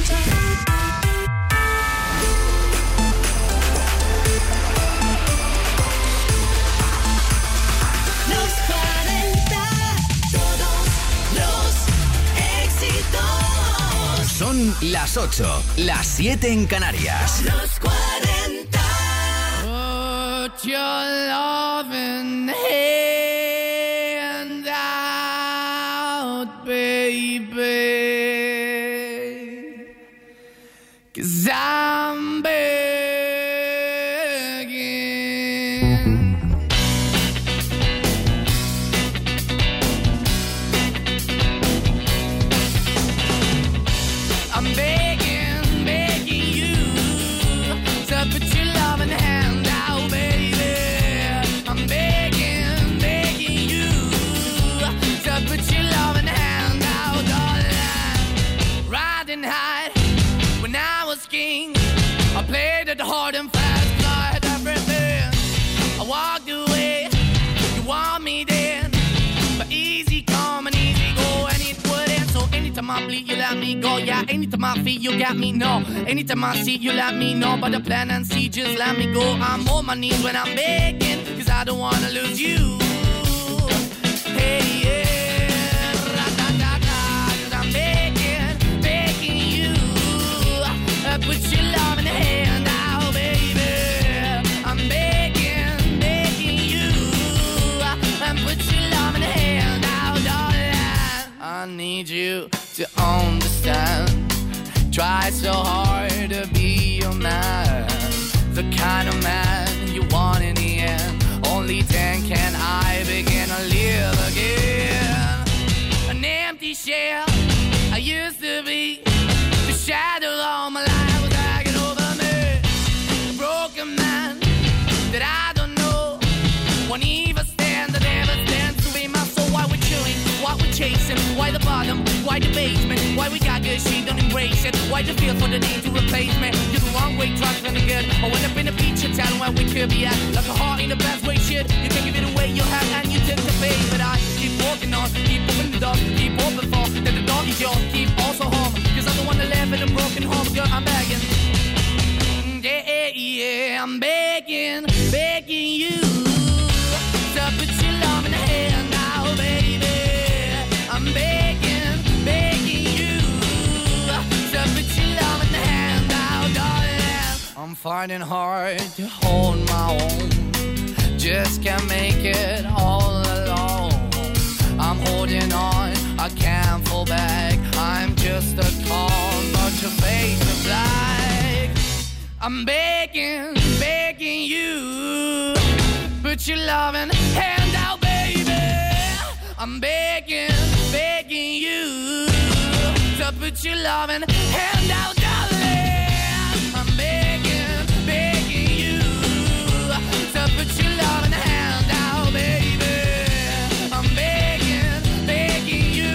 Son las 8, las 7 en Canarias. Los 40. Put your loving hand out, baby, 'cause I'm begging. I'm begging, begging you to put your loving hand out, baby. I'm begging, begging you to put your loving hand out, darling. Riding high when I was king, I played it hard and fast, I had everything. I walked away, you want me then, but easy come and easy go, and it wouldn't. So anytime I bleed, you let me go. Yeah, anytime I feel, you got me, no. Anytime I see, you let me know. But the plan and see, just let me go. I'm on my knees when I'm begging, 'cause I don't wanna lose you. Hey, yeah, ra-da-da-da, 'cause I'm begging, begging you. Put your love in the hand out, baby. I'm begging, begging you. Put your love in the hand out, darling. I need you to understand. Try so hard to be your man, the kind of man you want in the end. Only then can I begin to live again. An empty shell I used to be, the shadow all my life was hanging over me. A broken man that I don't know won't even stand, that never stands to be my soul. Why we're chewing, why we're chasing, why the bottom, why the basement, why we got good, she don't embrace it, why the feel for the need to replace me. You're the wrong way, trying to good. I went up in a feature town where we could be at, like a heart in the best way, shit. You can give it away, you have, and you take the bait. But I keep walking on, keep opening the door, keep open for, that the dog is yours, keep also home, 'cause I'm the one that live in a broken home, girl, I'm begging. Yeah, yeah, I'm begging, begging you to put your love in the hand now, baby. I'm begging, begging you to put your love in the hand now, darling. I'm finding hard to hold my own, just can't make it all alone. I'm holding on, I can't fall back, I'm just a call, but your face is black. I'm begging, begging you, put your loving hand out, baby. I'm begging, begging you to put your loving hand out, darling. I'm begging, begging you to put your loving hand out, baby. I'm begging, begging you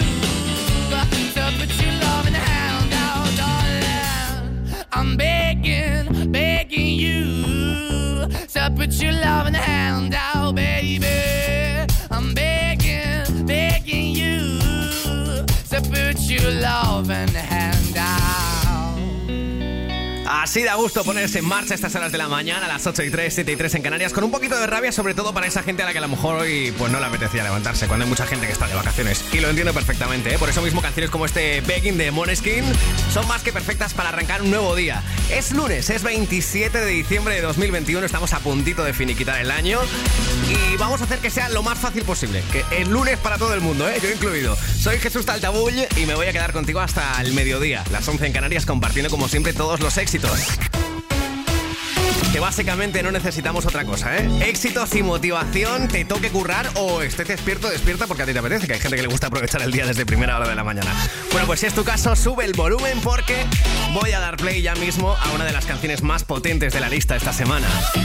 to put your loving hand out, darling. I'm begging, begging you to put your loving hand out, baby. I'm begging, begging you to put your loving hand out. Así da gusto ponerse en marcha a estas horas de la mañana, a las 8:03, 7:03 en Canarias, con un poquito de rabia, sobre todo para esa gente a la que a lo mejor hoy pues no le apetecía levantarse, cuando hay mucha gente que está de vacaciones. Y lo entiendo perfectamente, ¿eh? Por eso mismo canciones como este Begging de Måneskin son más que perfectas para arrancar un nuevo día. Es lunes, es 27 de diciembre de 2021, estamos a puntito de finiquitar el año y vamos a hacer que sea lo más fácil posible, que el lunes para todo el mundo, yo incluido. Soy Jesús Taltabull y me voy a quedar contigo hasta el mediodía, las 11 en Canarias, compartiendo como siempre todos los éxitos. Que básicamente no necesitamos otra cosa, éxitos y motivación, te toque currar o estés despierta porque a ti te apetece, que hay gente que le gusta aprovechar el día desde primera hora de la mañana. Bueno, pues si es tu caso, sube el volumen porque voy a dar play ya mismo a una de las canciones más potentes de la lista esta semana.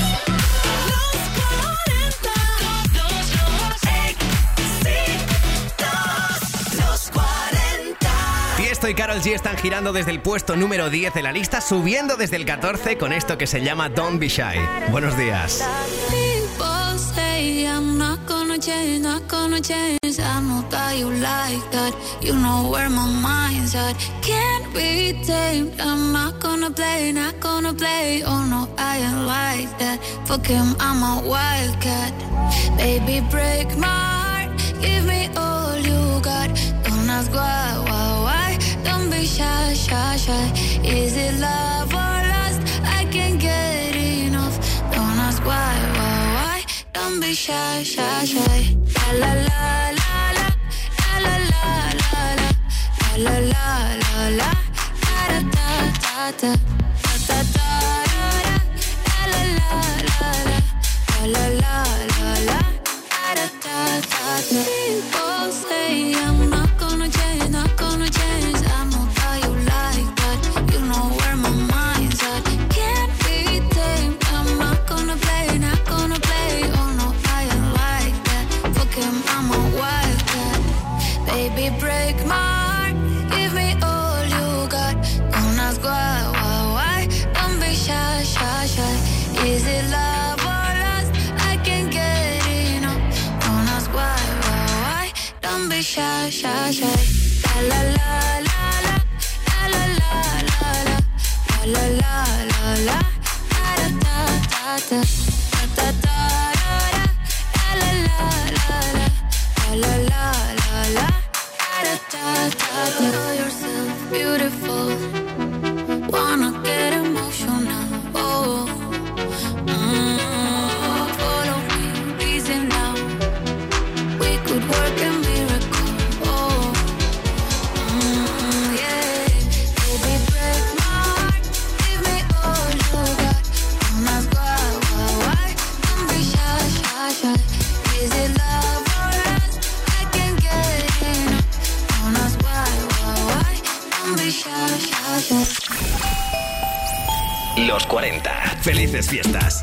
Tiesto y Karol G están girando desde el puesto número 10 de la lista, subiendo desde el 14 con esto que se llama Don't Be Shy. Buenos días. People say I'm not gonna gonna change, not gonna change. I know that you like that. You know where my mind's at. Can't be tamed. I'm not gonna play, not gonna play. Oh no, I ain't like that. Fuck him, I'm a wildcat. Baby, break my heart. Give me all you got. Don't ask why. Don't be shy, shy, shy. Is it love or lust? I can't get enough. Don't ask why. Don't be shy, shy, shy. La la la la la, la la la la, la la la la, da da da da, da da da, la la la la, la la la la, da da da da. People say I'm not gonna change, not gonna change. I know that you like that. You know where my mind's at. Can't be tamed. I'm not gonna play, not gonna play. Oh no, I ain't like that. Fuck him, I'm a wildcat. Baby, break my heart. Give me all you got. Don't ask why. Don't be shy, shy, shy. Is it love or lust? I can't get enough. Don't ask why. Don't be shy, shy, shy. La la la la, la la la la, la la la la, da da da da, da da da, la la la la, la la la la, da da da. Know yourself beautiful. Wanna get emotional. Oh, follow me, reason now. We could work a miracle. Oh, yeah. Baby, break my heart. Give me all you got. Don't ask why. Don't be shy, shy, shy. Is it love or lust? I can't get enough. Don't ask why. Don't be shy, shy, shy. Los 40. Felices fiestas.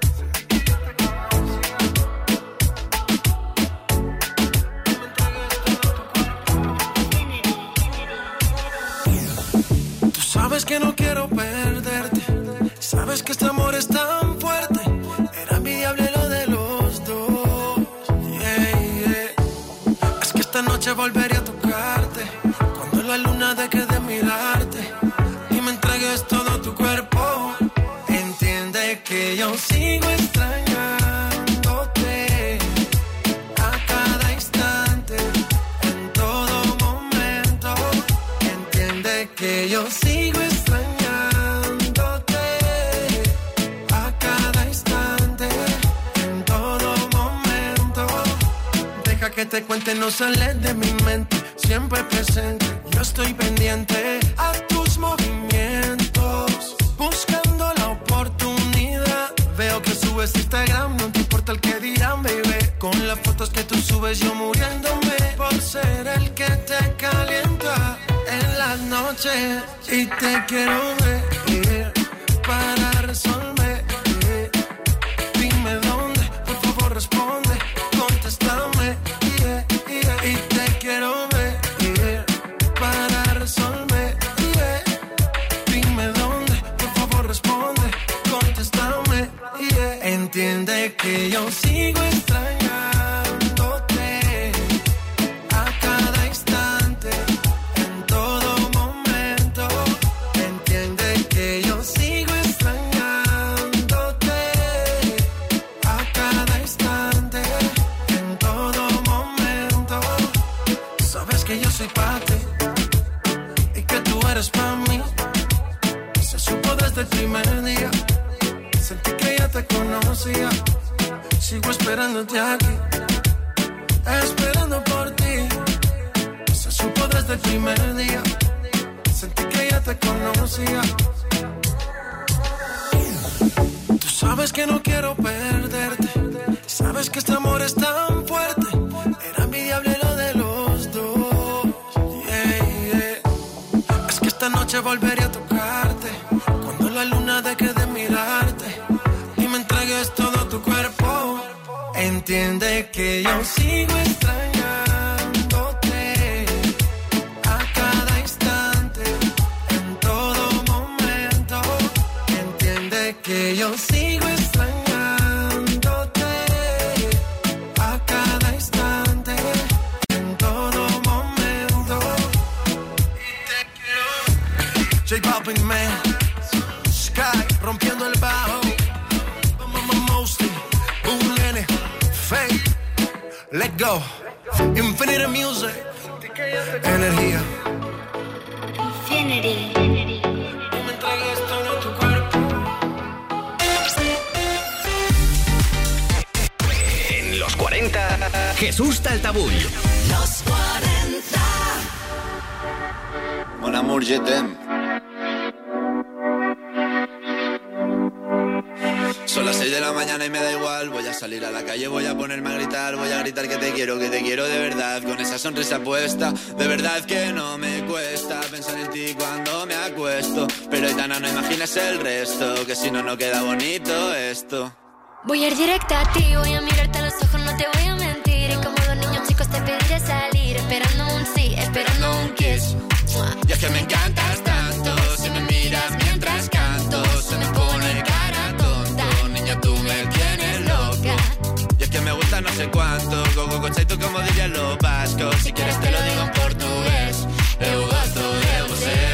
Tú sabes que no quiero perderte. Sabes que este amor es tan fuerte. Era envidiable lo de los dos. Yeah, yeah. Es que esta noche volveré a tocarte. Cuando la luna deje de mirarte y me entregues todo tu cuerpo. Entiende que yo sigo extrañándote a cada instante, en todo momento. Entiende que yo sigo extrañándote a cada instante, en todo momento. Deja que te cuente, no sales de mi mente. Siempre presente, yo estoy pendiente a tus movimientos, buscando la oportunidad. Veo que subes Instagram, no te importa el que dirán, baby. Con las fotos que tú subes yo muriéndome por ser el que te calienta en las noches. Y te quiero ver para resolver. Dime dónde, por favor responde, contéstame. Y te quiero ver para resolver. Dime dónde, por favor responde, contéstame. Entiende que yo sigo extrañándote a cada instante, en todo momento. Entiende que yo sigo extrañándote a cada instante, en todo momento. Sabes que yo soy pa' ti y que tú eres pa' mí. Se supo desde el primer día. Sentí que ya te conocía. Sigo esperándote aquí, esperando por ti. Se supo desde el primer día. Sentí que ya te conocía. Tú sabes que no quiero perderte. Sabes que este amor es tan fuerte. Era envidiable lo de los dos. Yeah, yeah. Es que esta noche volveré a tocarte. Cuando la luna deje de mirarte y me entregues todo tu cuerpo. Entiende que yo sigo extrañándote a cada instante, en todo momento. Entiende que yo sigo extrañándote a cada J Balvin, man. Sky, rompiendo el bajo. Mostly, Boom Nene, Fake. Let go. Infinity Music. Energía. Infinity. No me entregues todo tu cuerpo. En los 40, Jesús Taltabull. Los 40. Mon amour, je t'aime. Son las 6 de la mañana y me da igual. Voy a salir a la calle, voy a ponerme a gritar. Voy a gritar que te quiero de verdad. Con esa sonrisa puesta, de verdad que no me cuesta pensar en ti cuando me acuesto. Pero Aitana, no imaginas el resto, que si no, no queda bonito esto. Voy a ir directa a ti, voy a mirarte a los ojos, no te voy a mentir. Y como dos niños chicos te pediré salir, esperando un sí, esperando un kiss. Y es que me encantas tanto, si me miras mientras canto, se me pone cara tonta. Niña, tú me tienes loca. Y es que me gusta no sé cuánto, go chaito como dirían los vascos. Si quieres te lo digo en portugués, eu gosto de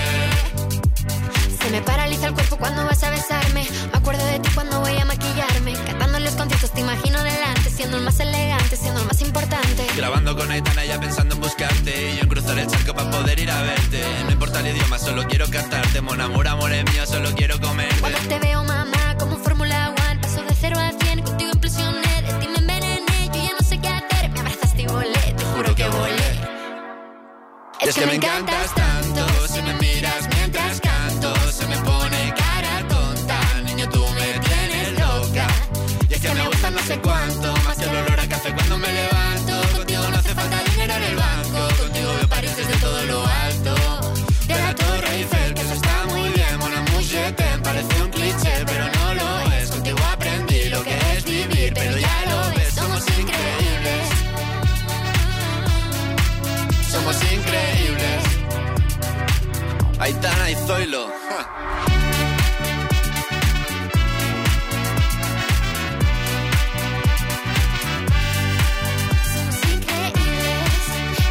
você. Se me paraliza el cuerpo cuando vas a besarme. Me acuerdo de ti cuando voy a maquillarme. Cantando en los conciertos te imagino delante, siendo el más elegante, siendo el más importante. Grabando con Aitana ya pensando en buscarte, y yo en cruzar el charco para poder ir a verte. No importa el idioma, solo quiero cantarte. Mon amour, amor es mío, solo quiero comerte. Cuando te veo, mamá, como Fórmula 1, paso de 0 a 100, contigo impresioné. De ti me envenené, yo ya no sé qué hacer. Me abrazaste y volé, te juro que volé. Es que me encantas tanto, si me miras mientras canto, se me pone cara tonta. Niño, tú me tienes loca. Y es que me gusta no sé cuánto, más que el olor a café cuando me levanto. Contigo no hace falta dinero en el banco, contigo veo París desde todo lo alto. De la Torre Eiffel, que eso está muy bien. Mon amour, je t'aime, parece un cliché, pero no lo es. Contigo aprendí lo que es vivir, pero ya lo ves, somos increíbles. Somos increíbles. Aitana y Zoilo. Somos increíbles.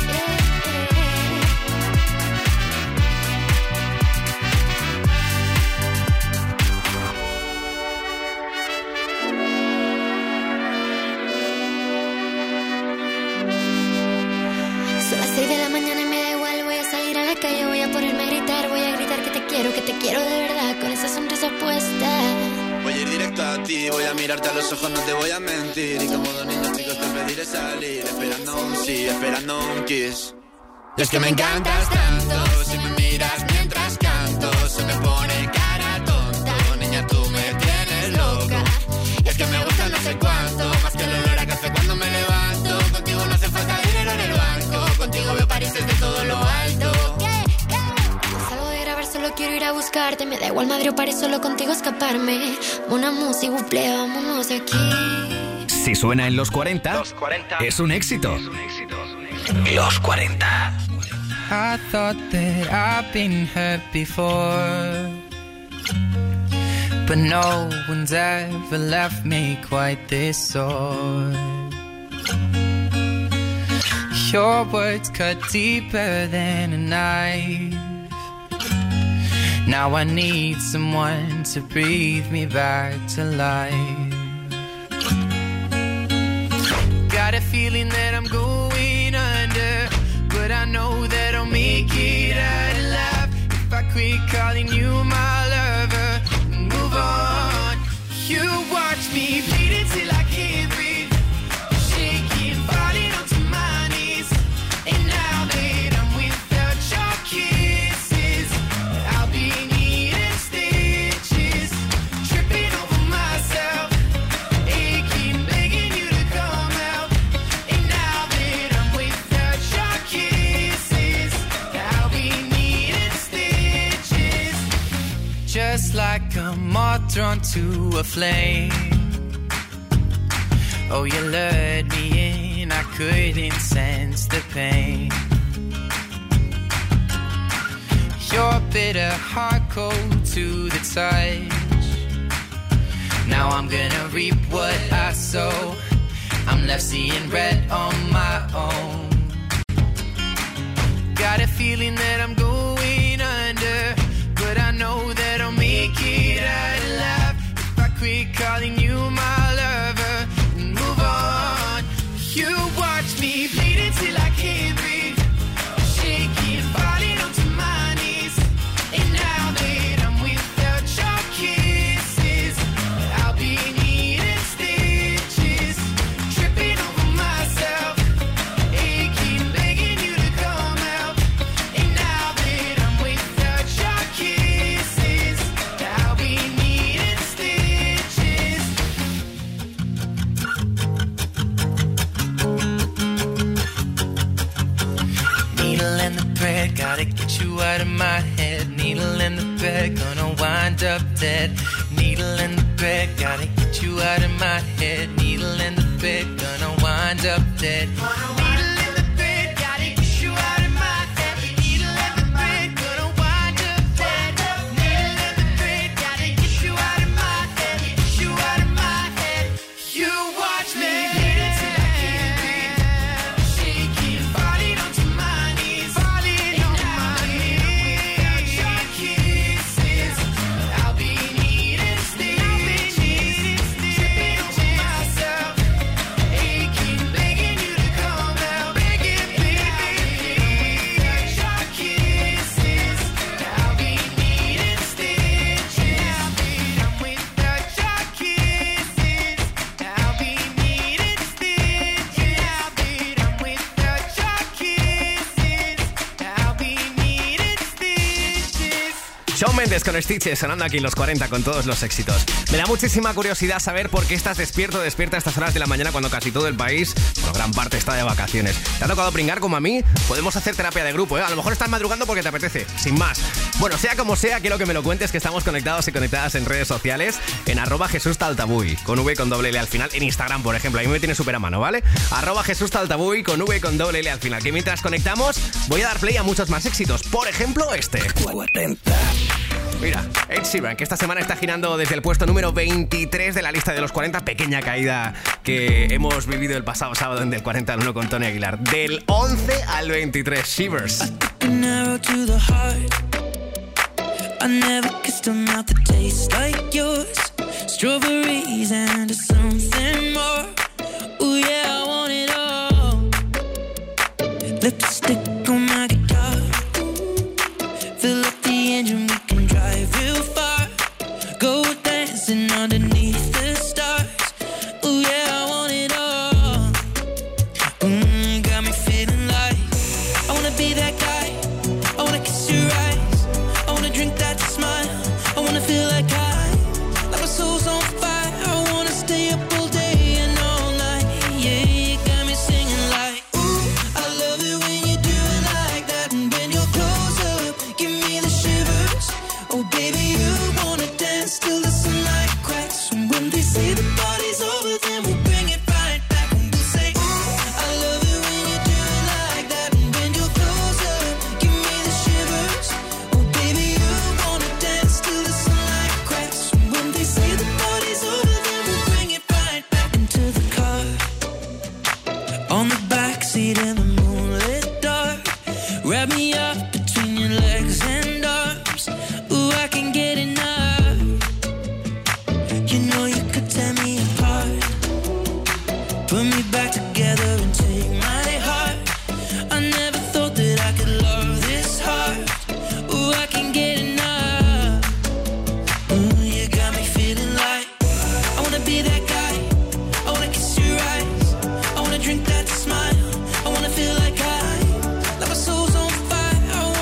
Son las 6 de la mañana y me da igual. Voy a salir a la calle, voy a ponerme a gritar. Voy a gritar que te quiero de verdad, con esa sonrisa puesta. Voy a ir directo a ti, voy a mirarte a los ojos, no te voy a mentir. Y como dos niños chicos te pediré salir, esperando un sí, esperando un kiss. Y es que me encantas tanto, si me miras mientras canto, se me pone cara tonta. Niña, tú me tienes loca. Y es que me gusta no sé cuánto, más que el olor a café cuando me levanto. Contigo no hace falta dinero en el banco, contigo veo París desde todo lo alto. Salgo de grabar, solo quiero ir a buscarte. Me da igual Madrid o París, solo contigo escaparme. Una música, s'il vous plaît, vámonos de aquí. Si suena en los 40, es un éxito. Los 40. I thought that I've been hurt before, but no one's ever left me quite this sore. Your words cut deeper than a knife. Now I need someone to breathe me back to life. Got a feeling that I'm going under, but I know that I'll make it out alive if I quit calling you my lover and move on. You watch me bleed until I can't breathe, shaking, falling onto my knees. And now that I'm without your kisses, I'll be needing stitches, tripping over myself, aching, begging you to come out. And now that I'm without your kisses, I'll be needing stitches, just like a moth drawn to a flame. Oh, you lured me in, I couldn't sense the pain. Your bitter heart cold to the touch. Now I'm gonna reap what I sow. I'm left seeing red on my own. Got a feeling that I'm going under, but I and the thread, gotta get you out of my head. Needle and the thread, gonna wind up dead. Needle and the thread, gotta get you out of my head. Needle and the thread, gonna wind up dead. Needle and the thread, gotta get you out of my head. Needle and the thread, gonna wind up dead. Needle and the thread, gotta get you out of my head. Get you out of my head. You watch me. Shawn Mendes con Stitches sonando aquí en los 40 con todos los éxitos. Me da muchísima curiosidad saber por qué estás despierta a estas horas de la mañana cuando casi todo el país, bueno, gran parte está de vacaciones. ¿Te ha tocado pringar como a mí? Podemos hacer terapia de grupo, ¿eh? A lo mejor estás madrugando porque te apetece, sin más. Bueno, sea como sea, quiero que me lo cuentes, que estamos conectados y conectadas en redes sociales, en @JesúsTaltabuy, con V y con doble L al final, en Instagram, por ejemplo. Ahí me tiene súper a mano, ¿vale? @JesúsTaltabuy, con V y con doble L al final. Que mientras conectamos, voy a dar play a muchos más éxitos. Por ejemplo, este. 40. Mira, Ed Sheeran, que esta semana está girando desde el puesto número 23 de la lista de los 40. Pequeña caída que hemos vivido el pasado sábado en Del 40 al 1 con Tony Aguilar. Del 11 al 23, Shivers. I never kissed a mouth that tastes like yours. Strawberries and something more. Ooh yeah, I want it all. Lipstick on my guitar. Fill up the engine, we can drive real far. Go dancing underneath the stars. Ooh yeah, I want it all. Got me feeling like I wanna be that guy. I wanna kiss your eyes. I wanna drink that smile. I wanna feel like my soul's on fire. I wanna stay up all day and all night. Yeah, you got me singing like, ooh, I love it when you do it like that. And when you're close up, give me the shivers. Oh baby, you wanna dance till the sunlight cracks. And when they say the party's over, then we'll bring it right back. And we'll say, ooh, I love it when you do it like that. And when you're close up, give me the shivers. Oh baby, you wanna dance till the sunlight cracks. And when they say the party's over, then we'll bring it right back into the car. On the backseat in the moonlit dark. Wrap me up between your legs and arms. Ooh, I can get enough. You know you could tear me apart. Put me back together and take my heart. I never thought that I could love this hard. Ooh, I can get enough. Ooh, you got me feeling like I wanna be that guy. I wanna kiss your eyes. I wanna drink that smile. I wanna feel like my soul's on fire. I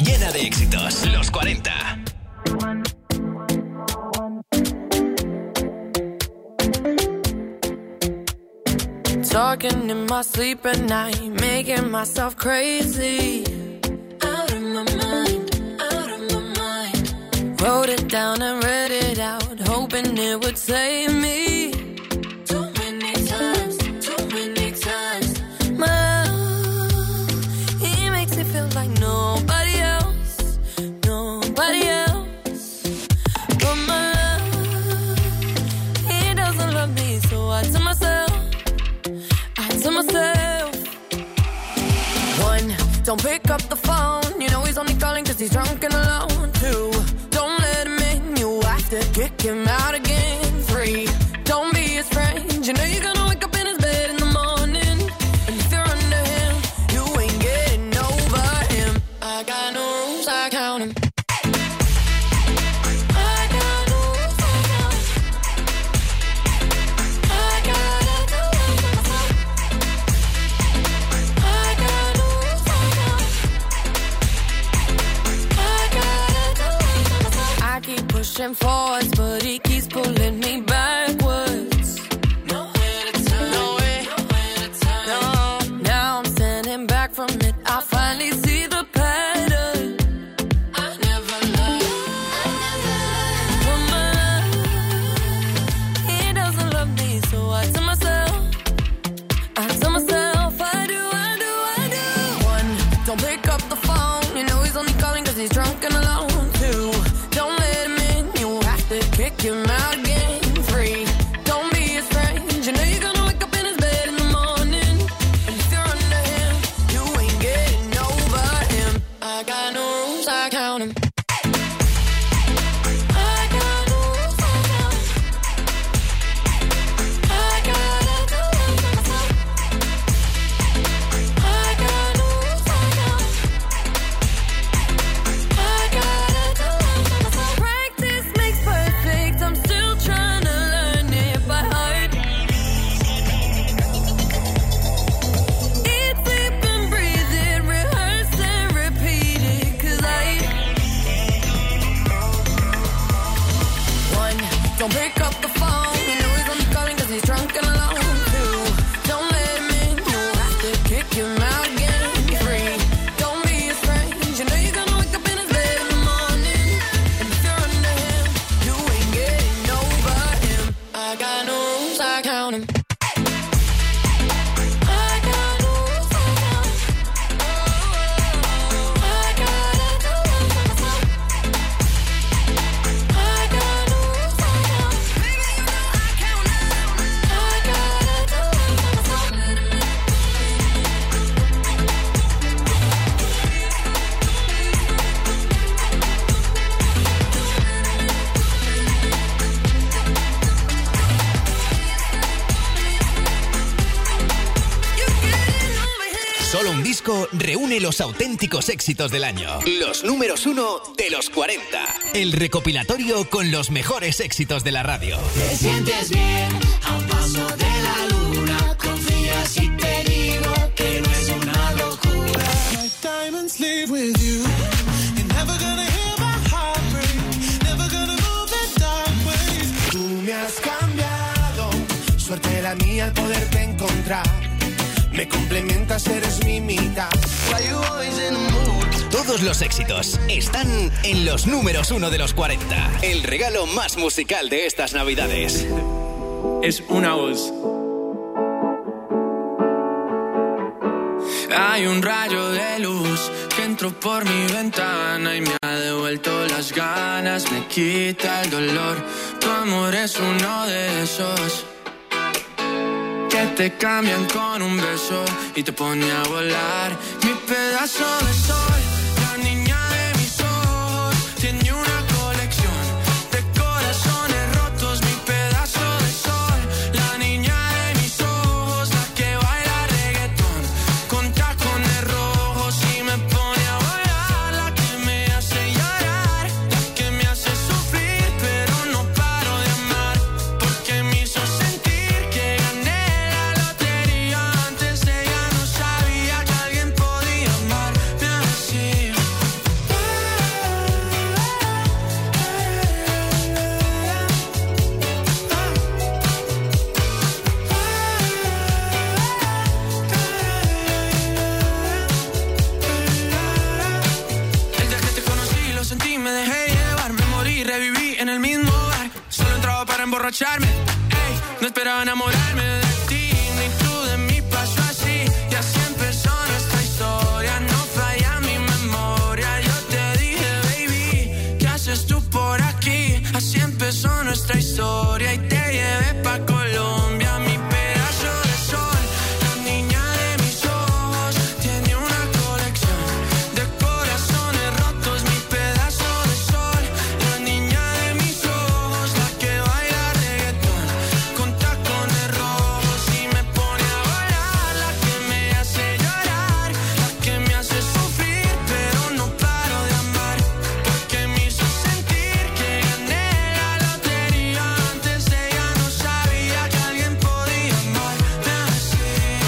llena de éxitos. Los 40. Talking in my sleep at night, making myself crazy. Out of my mind, out of my mind. Wrote it down and read it out, hoping it would save me. Too many times, my love, he makes me feel like nobody else, nobody else. But my love, he doesn't love me, so I tell myself, one, don't pick up the phone, you know he's only calling cause he's drunk and alone. Two, don't let him in, you have to kick him out again. Three, don't be his friend, you know you're gonna wake up in his bed in the morning. And if you're under him, you ain't getting over him. I got no rules, I count him. Pushing forwards, but he keeps pulling me backwards. Nowhere to turn, nowhere to turn. No, now I'm standing back from it. I finally see the pattern. I never loved. For my love, he doesn't love me, so I tell myself, I do. One, don't pick up the phone, you know he's only calling cause he's drunk and alone. Two, don't let him in, you have to kick him out again. Three, don't be his friend, you know you're gonna wake up in his bed in the morning. And if you're under him, you ain't getting over him. I got no rules, I count him. Don't pick up the phone, you know he's only calling cause he's drunk and alone. Two, don't let him in, you have to kick him out again. Three, don't be his friend, you know you're gonna wake up in his bed in the morning. And if you're under him, you ain't getting over him. I got no rules, I count him. Solo un disco reúne los auténticos éxitos del año. Los números 1 de los 40. El recopilatorio con los mejores éxitos de la radio. Te sientes bien a un paso de la luna. Confía si te digo que no es una locura. My diamonds leave with you. You're never gonna hear my heart break. Never gonna move the dark ways. Tú me has cambiado. Suerte la mía al poderte encontrar. Me complementas, eres mi mitad. Todos los éxitos están en los números 1 de los 40. El regalo más musical de estas navidades. Es una voz. Hay un rayo de luz que entró por mi ventana y me ha devuelto las ganas, me quita el dolor. Tu amor es uno de esos que te cambian con un beso y te pone a volar. Mi pedazo de sol, la niña de mis ojos, tiene una colección de corazones rotos. Mi pedazo de sol, la niña de mis ojos, la que baila reggaetón con tacones rojos y me pone a volar. La que me hace llorar, la que me hace sufrir, pero no paro de amar, porque me hizo sentir que gané. Antes ella no sabía que alguien podía amarme para emborracharme. Ey, no esperaba enamorarme de ti, ni tú de mí pasó así. Y así empezó nuestra historia, no falla mi memoria. Yo te dije, baby, ¿qué haces tú por aquí? Así empezó nuestra historia y te llevé pa' Colombia, mi pedazo de sol. La niña de mis ojos tiene una colección de corazones rotos, mi pedazo de sol. La niña de mis ojos, la que baila reggaetón con tacones rojos y me pone a volar. La que me hace llorar, la que me hace sufrir, pero no paro de amar, porque me hizo sentir que gané la lotería. Antes ella no sabía que alguien podía amarme así.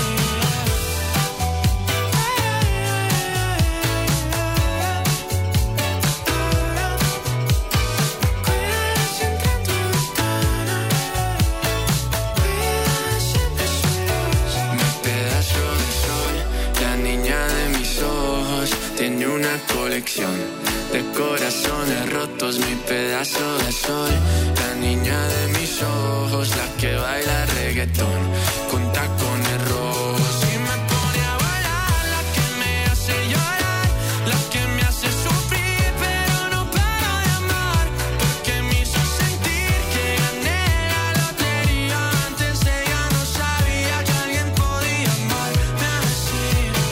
Mi pedazo de sol, la niña de mis ojos, tiene una colección de corazones rotos, mi pedazo de sol. La niña de mis ojos, la que baila reggaetón con tacones rojos y me pone a volar. La que me hace llorar, la que me hace sufrir, pero no paro de amar, porque me hizo sentir que gané la lotería. Antes ella no sabía que alguien podía amarme así.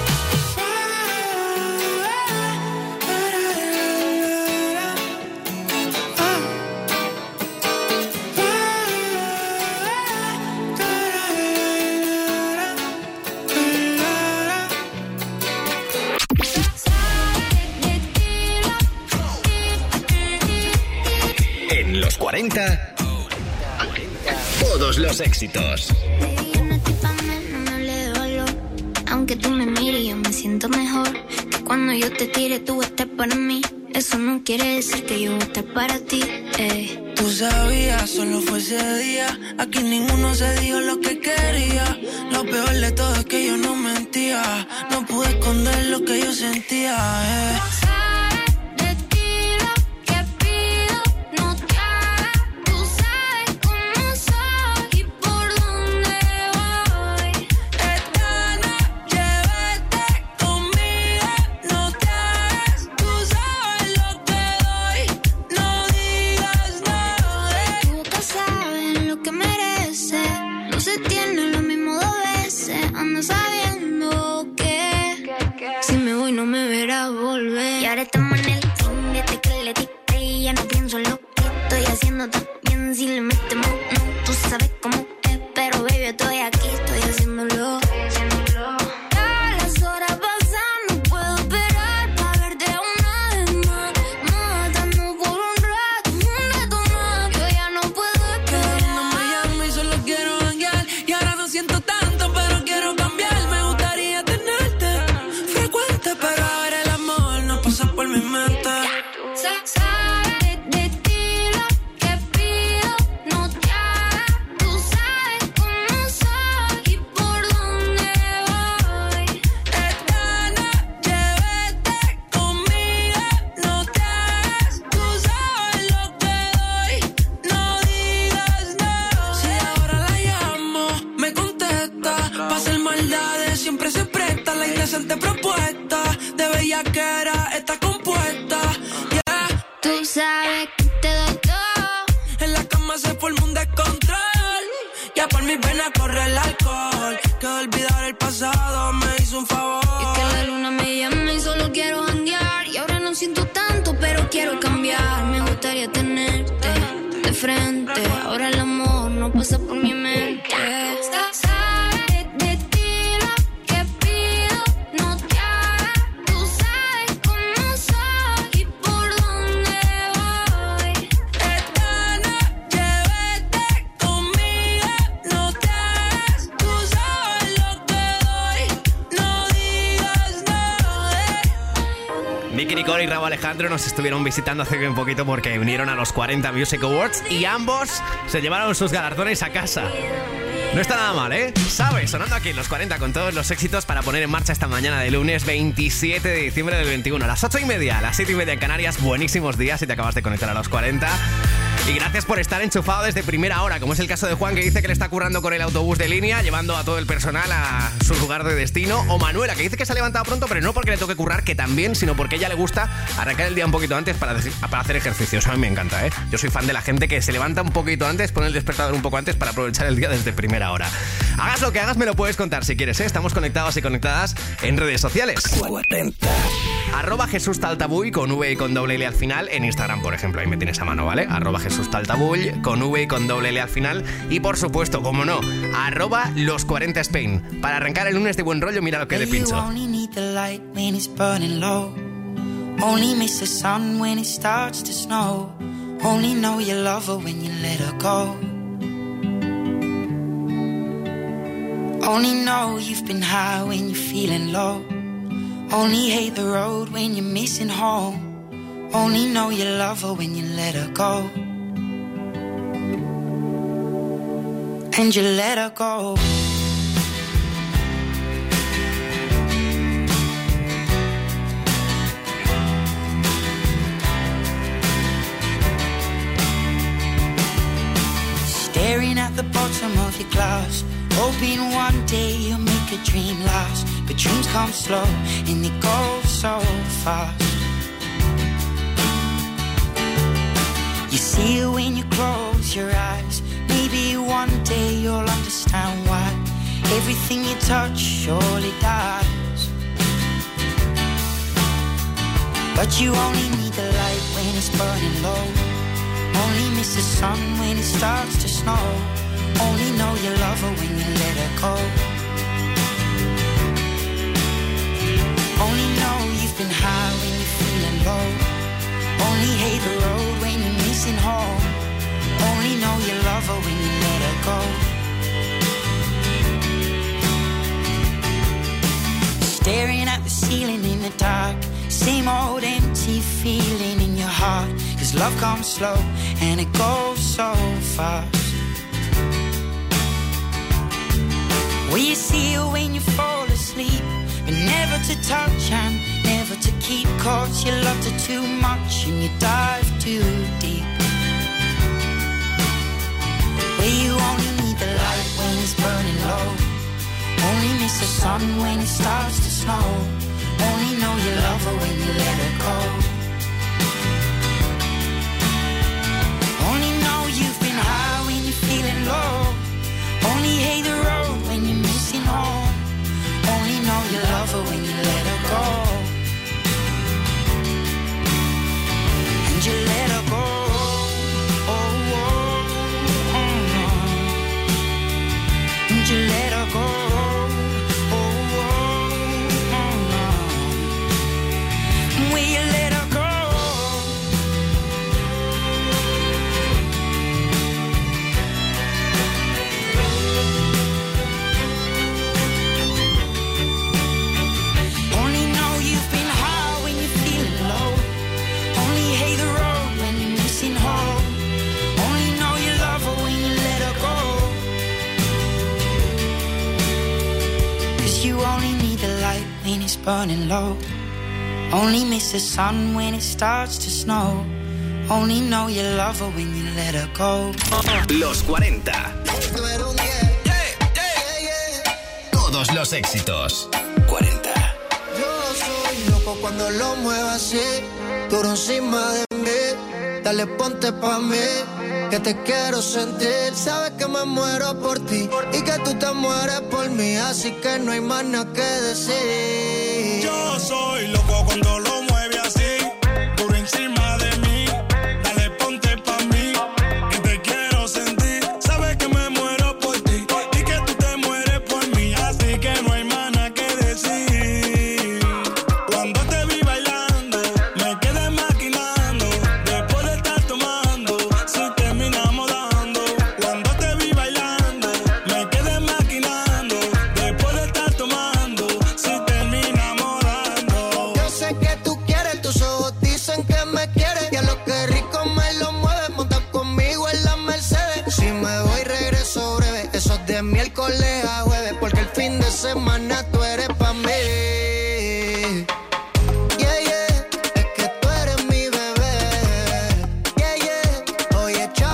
En los 40, todos los éxitos. Baby, yo no estoy pa' más, no me hable de valor. Aunque tú me mires, yo me siento mejor. Que cuando yo te tire, tú estés para mí. Eso no quiere decir que yo voy a estar para ti, ey. Tú sabías, solo fue ese día. Aquí ninguno se dijo lo que quería. Lo peor de todo es que yo no mentía. No pude esconder lo que yo sentía, De ti lo que pido, no te hagas. Tú sabes cómo soy y por dónde voy. Esta noche vete conmigo, no te hagas. Tú sabes lo que doy, no digas nada. Tu boca sabe lo que merece. No se tiene lo mismo dos veces. Ando sabiendo que si me voy no me verás volver. Y ahora estamos en el team, desde que le diste y ya no pienso lo que estoy haciendo también. Si le metemos, no, tú sabes cómo es. Pero baby, estoy aquí, estoy haciéndolo. Ya las horas pasan, no puedo esperar pa' verte una vez más. Matando por un rato más. Yo ya no puedo esperar. No me llames y solo quiero janguear. Y ahora no siento tanto, pero quiero cambiar. Me gustaría tenerte frecuente, pero ahora el amor no pasa por mi mente. Sabes de ti lo que pido, no te hagas. Tú sabes cómo soy y por dónde voy. Esta noche vete conmigo, no te hagas. Tú sabes lo que doy, no digas nada. Si ahora la llamo, me contesta. Pa' hacer maldades siempre se presta. La indecente propuesta de bellaquera está compuesta. Yeah. Tú sabes que te doy todo. En la cama se forma un descontrol. Ya por mis venas corre el alcohol. Que olvidar el pasado me hizo un favor. Y es que la luna me llama y solo quiero janguear. Y ahora no siento tanto, pero quiero cambiar. Me gustaría tenerte de frente. Ahora el amor no pasa por mi mente. Sabes de ti lo que pido, no te hagas. Tú sabes cómo soy y por dónde voy. Esta noche vete conmigo, no te hagas. Tú sabes lo que doy, no digas nada. Nicky Nicole y Rauw Alejandro nos estuvieron visitando hace un poquito porque vinieron a los 40 Music Awards y ambos se llevaron sus galardones a casa. No está nada mal, ¿eh? ¿Sabes? Sonando aquí en los 40 con todos los éxitos para poner en marcha esta mañana de lunes 27 de diciembre del 21. A las 8:30, a las 7:30 en Canarias. Buenísimos días si te acabas de conectar a los 40. Y gracias por estar enchufado desde primera hora, como es el caso de Juan, que dice que le está currando con el autobús de línea, llevando a todo el personal a su lugar de destino. O Manuela, que dice que se ha levantado pronto, pero no porque le toque currar, que también, sino porque a ella le gusta arrancar el día un poquito antes para hacer ejercicios. A mí me encanta, ¿eh? Yo soy fan de la gente que se levanta un poquito antes, pone el despertador un poco antes para aprovechar el día desde primera hora. Hagas lo que hagas, me lo puedes contar si quieres, ¿eh? Estamos conectados y conectadas en redes sociales. 40. @JesusTaltabull con V y con doble L al final en Instagram, por ejemplo. Ahí me tienes a mano, ¿vale? @JesusTaltabull con V y con doble L al final. Y por supuesto, como no, @los40Spain. Para arrancar el lunes de buen rollo, mira lo que le pincho. Only need the light when it's burning low. Only miss the sun when it starts to snow. Only know you love her when you let her go. Only know you've been high when you're feeling low. Only hate the road when you're missing home. Only know you love her when you let her go. And you let her go. Staring at the bottom of your glass, hoping one day you'll make a dream last. But dreams come slow and they go so fast. You see it when you close your eyes. Maybe one day you'll understand why everything you touch surely dies. But you only need the light when it's burning low. Only miss the sun when it starts to snow. Only know you love her when you let her go. Only know you've been high when you're feeling low. Only hate the road when you're missing home. Only know you love her when you let her go. Staring at the ceiling in the dark. Same old empty feeling in your heart. 'Cause love comes slow and it goes so fast. Well, you see it when you fall asleep, but never to touch and never to keep. 'Cause you loved her too much and you dive too deep. Well, you only need the light when it's burning low. Only miss the sun when it starts to snow. Only know you love her when you let her go. Only know you've been high when you're feeling low. Only hate the road when you're missing home. Only know you love her when you let her go. And you let her go. Oh, oh, oh, oh. And you let her go. When it's burning low. Only miss the sun when it starts to snow. Only know you love her when you let her go. Los 40. Todos los éxitos. 40. Yo soy loco cuando lo muevo así, duro encima de mí. Dale, ponte pa' mí, que te quiero sentir. Sabes que me muero por ti y que tú te mueres por mí, así que no hay más nada que decir. Yo soy loco cuando lo mueve así, duro encima de mí. Dale, ponte pa' mí, que te quiero sentir. Sabes que me muero por ti y que tú te mueres por mí, así que no hay más nada que decir. Cuando te vi bailando, me quedé maquinando. Después de estar tomando, si terminamos dando. Cuando te vi bailando, me quedé maquinando. Después de estar tomando, si terminamos dando. Yo sé que tú quieres, tus ojos dicen que me quieres. Y a lo que rico me lo mueves, monta conmigo en la Mercedes. Si me voy regreso breve, esos de miércoles a jueves, porque el fin de semana tú eres pa' mí. Yeah, yeah, es que tú eres mi bebé. Yeah, yeah, hoy echa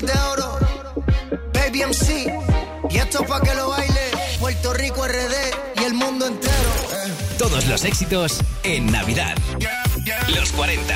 de oro, Baby MC. Y esto pa' que lo baile Puerto Rico, RD y el mundo entero. Todos los éxitos en Navidad. Los 40.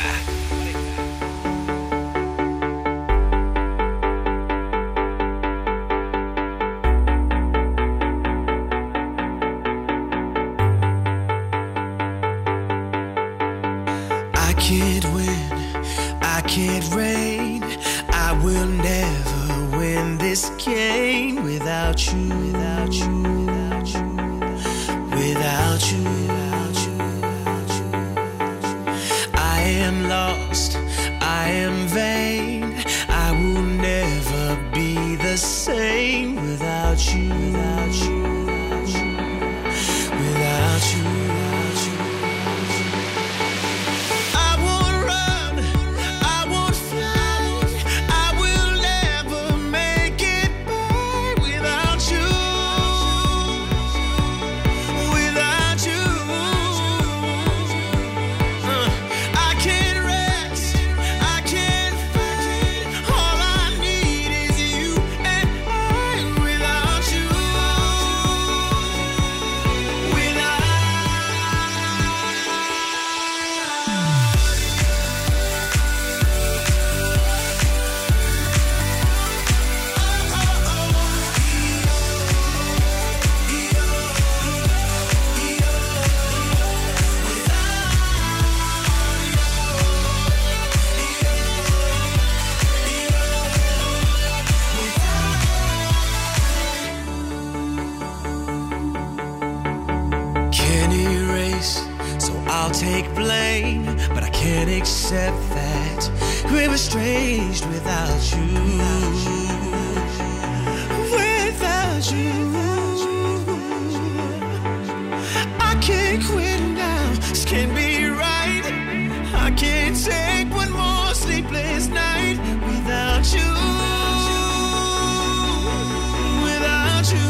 I can't win, I can't reign, I will never win this game without you, without you, without you, without you, without you, without you. I am lost, I am vain, I will never be the same without you, without you, without you, without you, without you. Take blame, but I can't accept that we're estranged without you. Without you, I can't quit now. This can't be right. I can't take one more sleepless night without you. Without you.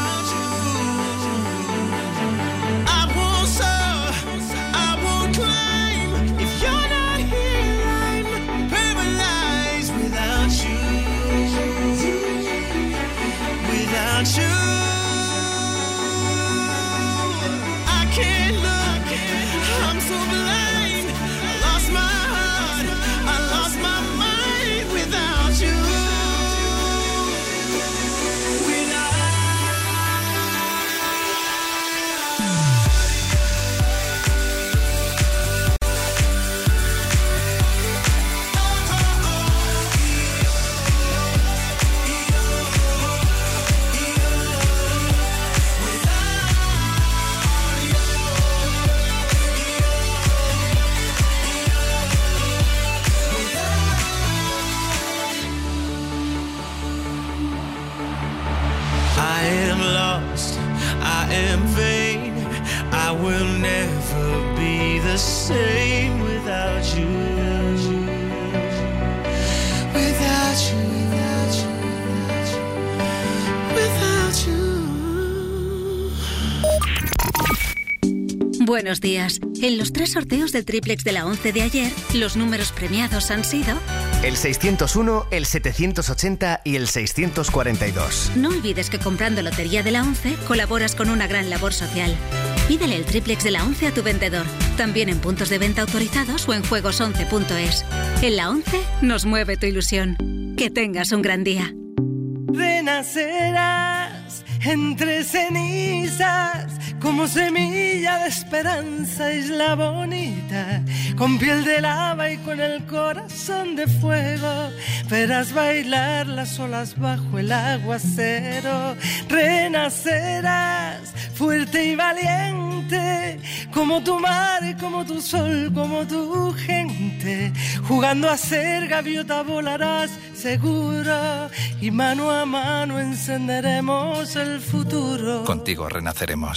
Without you, I can't look, I'm so blind. I lost my heart, I lost my mind without you. Same without you, without you, without you, without you. Buenos días. En los 3 sorteos del triplex de la 11 de ayer, los números premiados han sido el 601, el 780 y el 642. No olvides que comprando Lotería de la 11 colaboras con una gran labor social. Pídele el triplex de la 11 a tu vendedor, también en puntos de venta autorizados o en juegos11.es. En la 11 nos mueve tu ilusión. Que tengas un gran día. Renacerás entre cenizas como semilla de esperanza, isla bonita, con piel de lava y con el corazón de fuego. Verás bailar las olas bajo el aguacero. Renacerás fuerte y valiente, como tu mar, como tu sol, como tu gente. Jugando a ser gaviota volarás seguro y mano a mano encenderemos el futuro. Contigo renaceremos. Un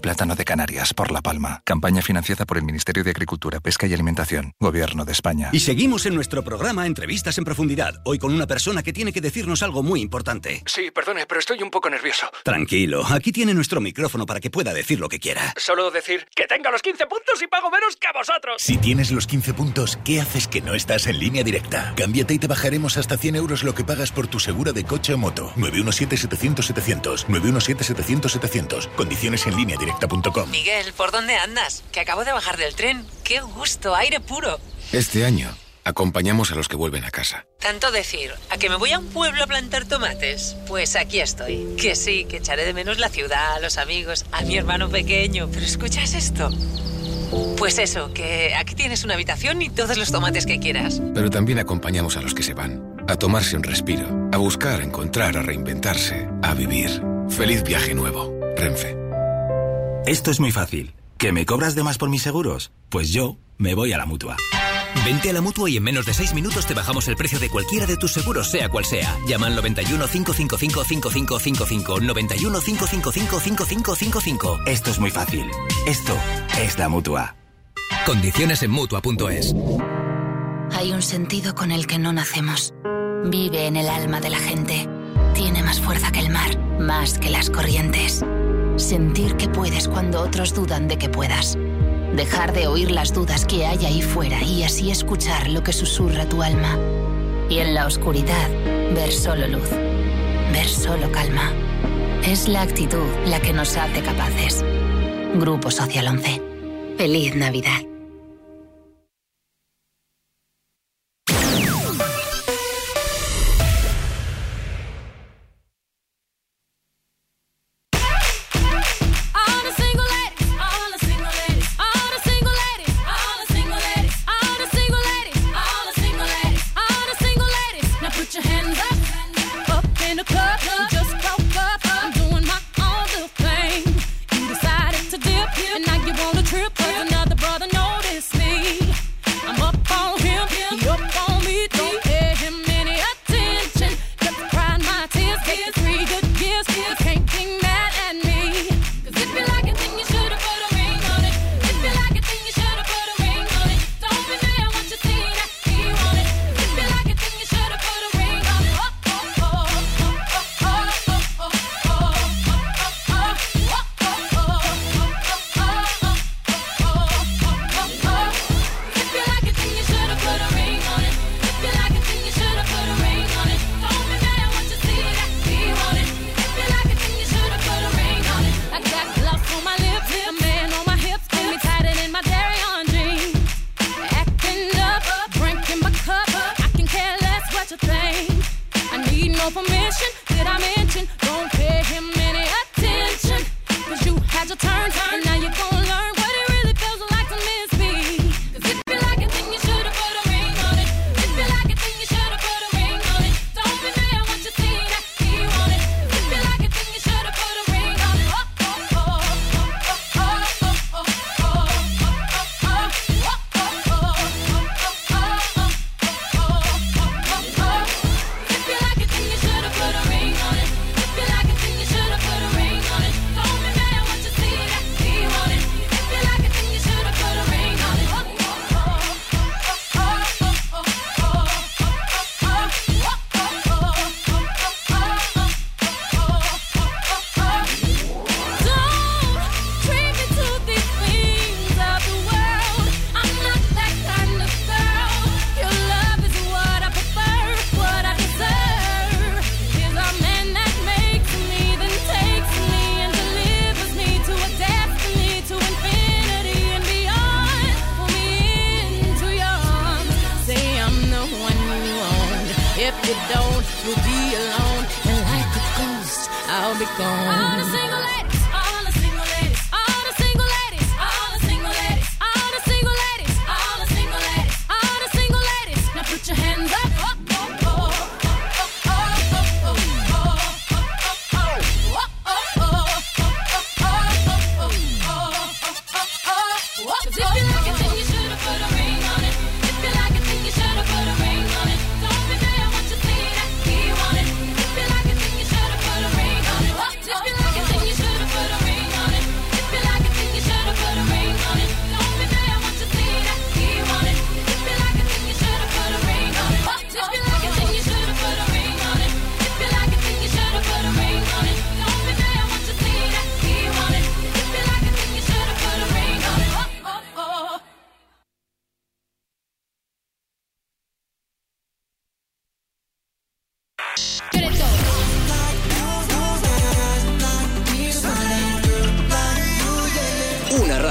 plátano de Canarias por La Palma. Campaña financiada por el Ministerio de Agricultura, Pesca y Alimentación. Gobierno de España. Y seguimos en nuestro programa Entrevistas en Profundidad. Hoy con una persona que tiene que decirnos algo muy importante. Sí, perdone, pero estoy un poco nervioso. Tranquilo, aquí tiene nuestro micrófono para que pueda decir lo que quiera. Solo decir que tengo los 15 puntos y pago menos que vosotros. Si tienes los 15 puntos, ¿qué haces que no estás en Línea Directa? Cámbiate y te bajaremos hasta 100 euros lo que pagas por tu seguro de coche o moto. 917-700-700. 917-700-700. Condiciones en lineadirecta.com. Miguel, ¿por dónde andas? Que acabo de bajar del tren. ¡Qué gusto! Aire puro. Este año acompañamos a los que vuelven a casa. Tanto decir, ¿a que me voy a un pueblo a plantar tomates? Pues aquí estoy. Que sí, que echaré de menos la ciudad, a los amigos, a mi hermano pequeño. ¿Pero escuchas esto? Pues eso, que aquí tienes una habitación y todos los tomates que quieras. Pero también acompañamos a los que se van, a tomarse un respiro, a buscar, a encontrar, a reinventarse, a vivir. Feliz viaje nuevo. Renfe. Esto es muy fácil. ¿Que me cobras de más por mis seguros? Pues yo me voy a la Mutua. Vente a la Mutua y en menos de 6 minutos te bajamos el precio de cualquiera de tus seguros, sea cual sea. Llama al 91 555 5555. 91 555 5555. Esto es muy fácil. Esto es la Mutua. Condiciones en Mutua.es. Hay un sentido con el que no nacemos. Vive en el alma de la gente. Tiene más fuerza que el mar, más que las corrientes. Sentir que puedes cuando otros dudan de que puedas. Dejar de oír las dudas que hay ahí fuera y así escuchar lo que susurra tu alma. Y en la oscuridad, ver solo luz. Ver solo calma. Es la actitud la que nos hace capaces. Grupo Social 11. Feliz Navidad.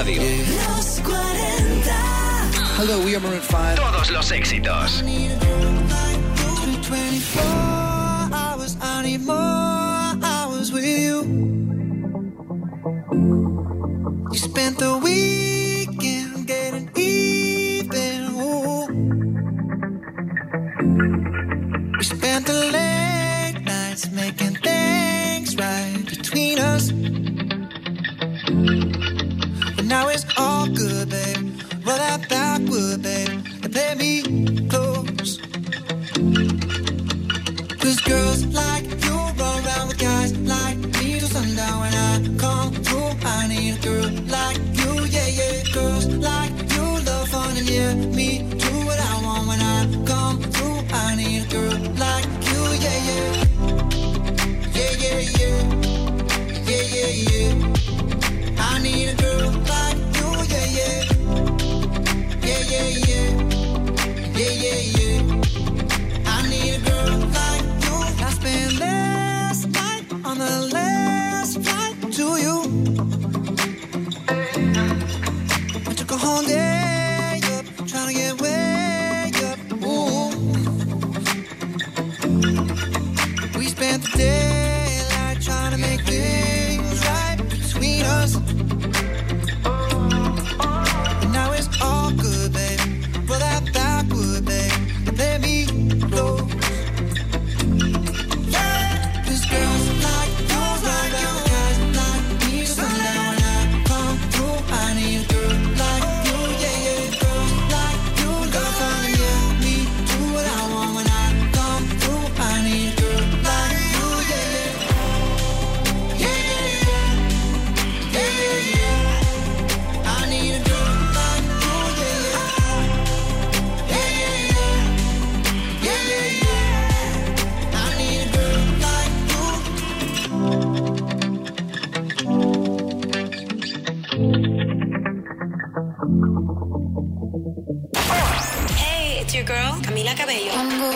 radio. Los 40. Hello, we are Maroon 5. Todos los éxitos. 24 hours, I need more hours with you. You spent the weekend getting even. Ooh. We spent the late nights making things right between us. But now it's all good, babe. Roll that backward, babe, and play me close. 'Cause girls like you run around with guys like me till sundown. When I come through, I need a girl like you, yeah, yeah. Girls like you love fun and yeah, me do what I want. When I come through, I need a girl like you, yeah, yeah. Yeah, yeah, yeah. Yeah, yeah, yeah. I need a girl like you, yeah, yeah. Yeah, yeah, yeah. Yeah, yeah, yeah. I need a girl like you. I spent last night on the last flight to you. I took a whole day up, trying to get way up. Ooh. We spent the daylight trying to make things right between us. And now it's all good, babe. Roll that backward, babe, and play me close. Yeah, 'cause girls like you run around with guys like me till sundown. When I come through, I need a girl like you, yeah, yeah. Girls like you love fun, yeah, me do what I want. When I come through, I need a girl like you, yeah, yeah. Yeah, yeah, yeah. Yeah, yeah, yeah. I need a girl like you, yeah, yeah. Yeah, yeah, yeah. Yeah, yeah, yeah. I need a girl like you. Hey, it's your girl, Camila Cabello.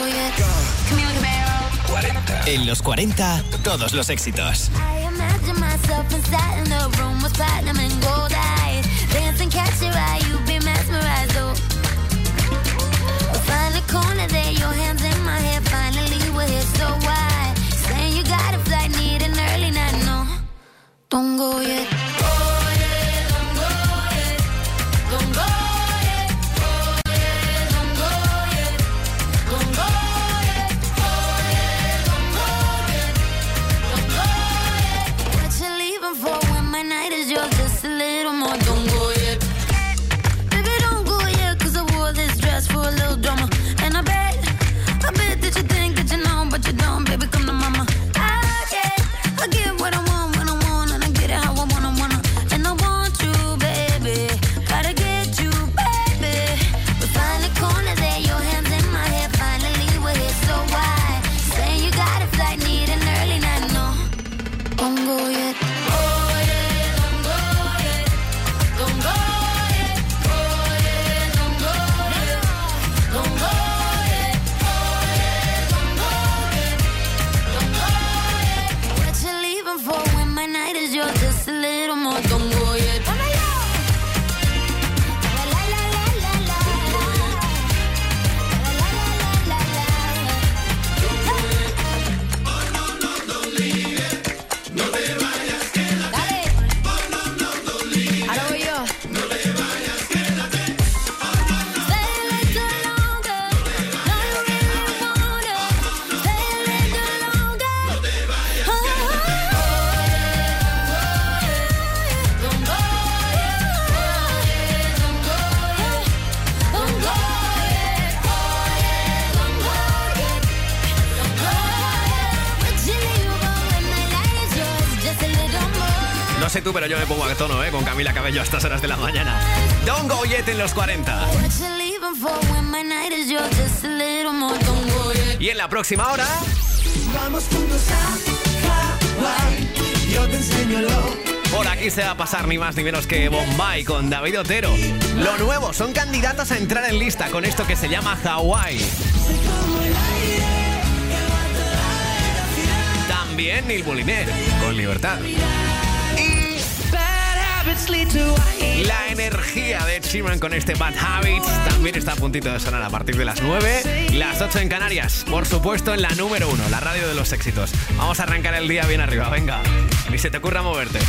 En los 40, todos los éxitos. I imagine myself inside in the room with platinum and gold eyes. Dance and catch your eye, you be mesmerized, oh. We'll find a corner there, your hands in my hair. Finally we're here, so why? Saying you got a flight, need an early night, no. Don't go yet. Oh yeah, don't go yet. Don't go yet. Oh yeah, don't go yet. Don't go yet. Oh yeah, don't go yet. Don't go yet. What you leaving for when my night is yours? Just a little more. Don't go yet. Baby, don't go yet, 'cause I wore this dress for a little drama. And I bet that you think that you know, but you don't. Baby, come to mama. I get what I want when I want, and I get it how I wanna. And I want you, baby. Gotta get you, baby. We find a corner there, your hands in my hair. Finally we're here, so why? Saying you got a flight, need an early night, no. Don't go yet. Oh yeah, don't go yet. Don't go yet. Oh yeah, don't go yet. Don't go yet. Oh yeah, don't go yet. Don't go yet. What you leaving for when my night is yours? Just a little more. Don't go yet. No sé tú, pero yo me pongo a tono, con Camila Cabello a estas horas de la mañana. Don't go yet en los 40. Y en la próxima hora... Vamos juntos a Hawái, yo te enseño lo. Por aquí se va a pasar ni más ni menos que Bombay con David Otero. Lo nuevo, son candidatos a entrar en lista con esto que se llama Hawái. También Neil Moliner con Libertad. habits lead to white. La energía de Ed Sheeran con este Bad Habits también está a puntito de sonar a partir de las 9, las 8 en Canarias. Por supuesto, en la número 1, la radio de los éxitos. Vamos a arrancar el día bien arriba, venga. Ni se te ocurra moverte.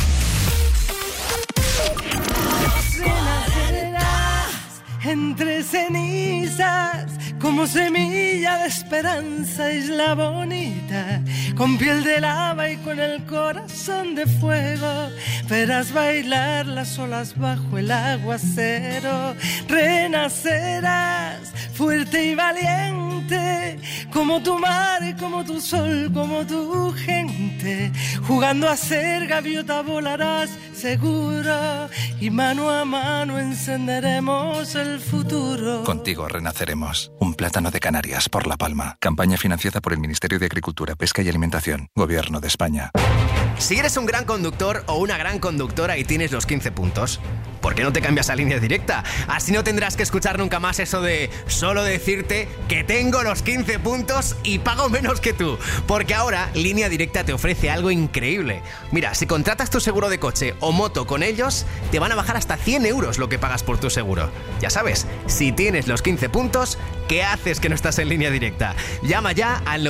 Entre cenizas, como semilla de esperanza, isla bonita, con piel de lava y con el corazón de fuego, verás bailar las olas bajo el aguacero, renacerás fuerte y valiente, como tu mar, como tu sol, como tu gente, jugando a ser gaviota volarás seguro, y mano a mano encenderemos el futuro. Contigo renaceremos. Un plátano de Canarias por La Palma. Campaña financiada por el Ministerio de Agricultura, Pesca y Alimentación. Gobierno de España. Si eres un gran conductor o una gran conductora y tienes los 15 puntos, ¿por qué no te cambias a Línea Directa? Así no tendrás que escuchar nunca más eso de solo decirte que tengo los 15 puntos y pago menos que tú. Porque ahora Línea Directa te ofrece algo increíble. Mira, si contratas tu seguro de coche o moto con ellos, te van a bajar hasta 100 euros lo que pagas por tu seguro. Ya sabes, si tienes los 15 puntos, ¿qué haces que no estás en Línea Directa? Llama ya al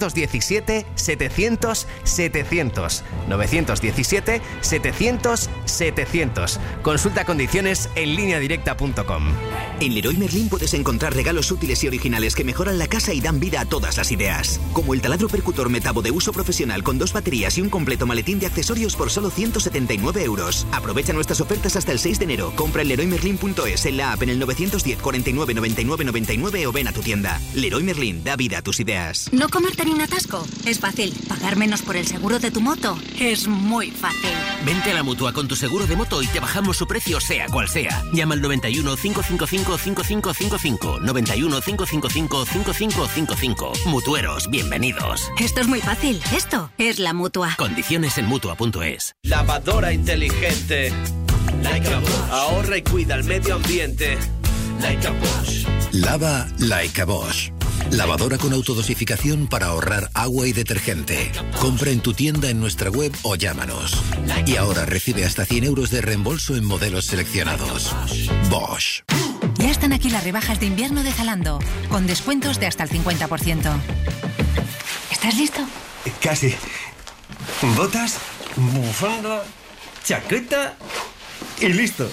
917-700-700. 917-700-700. Consulta condiciones en lineadirecta.com. En Leroy Merlin puedes encontrar regalos útiles y originales que mejoran la casa y dan vida a todas las ideas. Como el taladro percutor Metabo de uso profesional con 2 baterías y un completo maletín de accesorios por solo 179 euros. Aprovecha nuestras ofertas hasta el 6 de enero. Compra en leroymerlin.es, en la app, en el 910 49 99 99 o ven a tu tienda. Leroy Merlin, da vida a tus ideas. ¿No comerte ni un atasco? Es fácil. ¿Pagar menos por el seguro de tu moto? Es muy fácil. Vente a la Mutua con tu seguro de moto y te bajamos su precio sea cual sea. Llama al 91 555 5555. 91 555 5555. Mutueros, bienvenidos. Esto es muy fácil. Esto es la Mutua. Condiciones en Mutua.es. Lavadora inteligente. Like a Bosch. Ahorra y cuida el medio ambiente. Like a Bosch. Lava Like a Bosch. Lavadora con autodosificación para ahorrar agua y detergente. Compra en tu tienda, en nuestra web o llámanos. Y ahora recibe hasta 100 euros de reembolso en modelos seleccionados. Bosch. Ya están aquí las rebajas de invierno de Zalando, con descuentos de hasta el 50%. ¿Estás listo? Casi. Botas, bufanda, chaqueta y listo.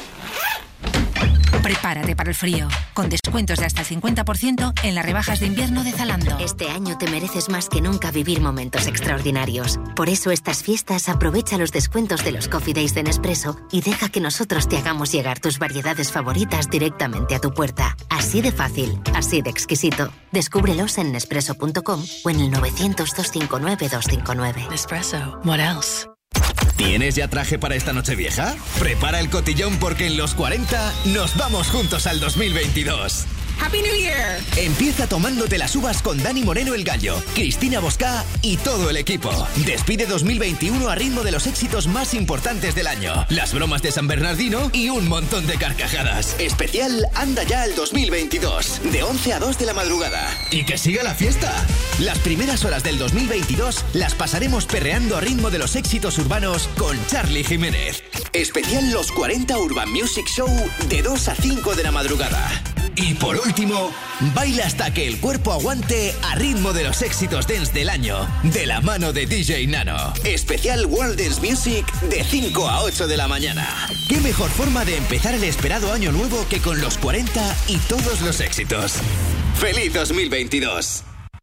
Prepárate para el frío, con descuentos de hasta el 50% en las rebajas de invierno de Zalando. Este año te mereces más que nunca vivir momentos extraordinarios. Por eso estas fiestas aprovecha los descuentos de los Coffee Days de Nespresso y deja que nosotros te hagamos llegar tus variedades favoritas directamente a tu puerta. Así de fácil, así de exquisito. Descúbrelos en Nespresso.com o en el 900-259-259. Nespresso. What else? ¿Tienes ya traje para esta Nochevieja? Prepara el cotillón porque en los 40 nos vamos juntos al 2022. ¡Happy New Year! Empieza tomándote las uvas con Dani Moreno el Gallo, Cristina Boscá y todo el equipo. Despide 2021 a ritmo de los éxitos más importantes del año, las bromas de San Bernardino y un montón de carcajadas. Especial Anda ya al 2022, de 11 a 2 de la madrugada. ¡Y que siga la fiesta! Las primeras horas del 2022 las pasaremos perreando a ritmo de los éxitos urbanos con Charly Jiménez. Especial Los 40 Urban Music Show, de 2 a 5 de la madrugada. Y por último, baila hasta que el cuerpo aguante a ritmo de los éxitos dance del año, de la mano de DJ Nano. Especial World Dance Music de 5 a 8 de la mañana. ¿Qué mejor forma de empezar el esperado año nuevo que con los 40 y todos los éxitos? ¡Feliz 2022!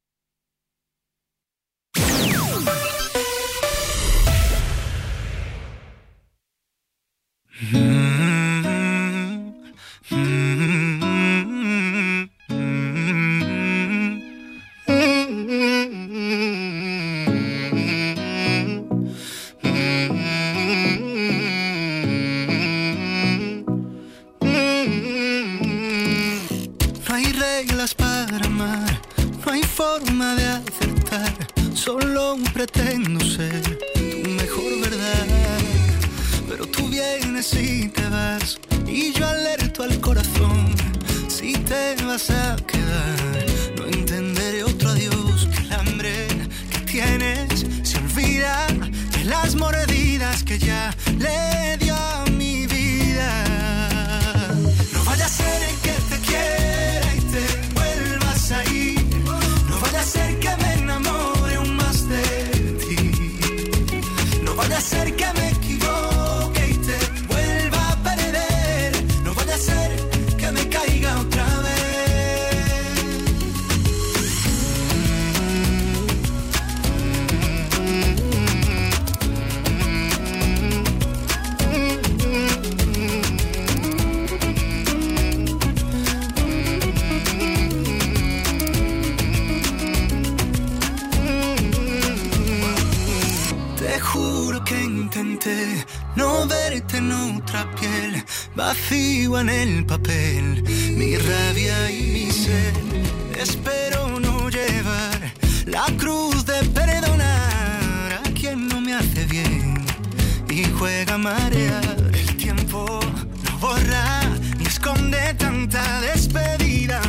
Solo pretendo ser tu mejor verdad, pero tú vienes y te vas, y yo alerto al corazón. Si te vas a quedar, no entenderé otro adiós, que el hambre que tienes se olvida de las mordidas que ya le dio a en otra piel, vacío en el papel, mi rabia y mi sed. Espero no llevar la cruz de perdonar a quien no me hace bien y juega a marear. El tiempo no borra ni esconde tanta despedida.